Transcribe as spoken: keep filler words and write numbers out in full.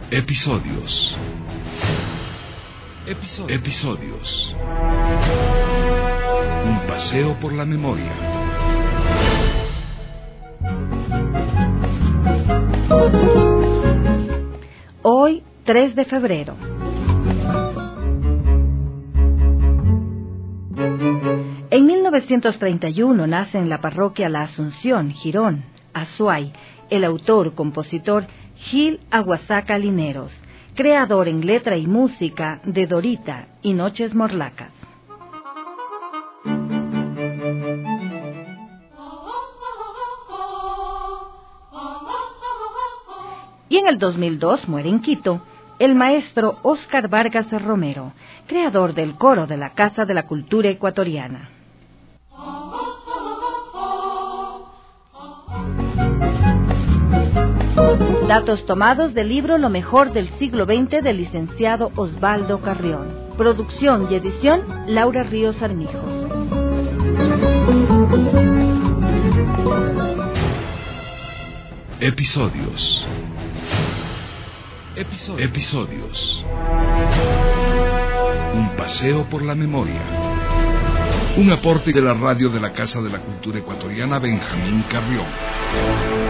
Episodios. Episodios. Episodios. Un paseo por la memoria. Hoy, tres de febrero. En mil novecientos treinta y uno nace en la parroquia La Asunción, Girón, Azuay, el autor, compositor Gil Aguasaca Lineros, creador en letra y música de Dorita y Noches Morlacas. Y en el dos mil dos muere en Quito el maestro Óscar Vargas Romero, creador del coro de la Casa de la Cultura Ecuatoriana. Datos tomados del libro Lo mejor del siglo veinte del licenciado Osvaldo Carrión. Producción y edición Laura Ríos Armijo. Episodios. Episodios. Episodios. Un paseo por la memoria. Un aporte de la radio de la Casa de la Cultura Ecuatoriana Benjamín Carrión.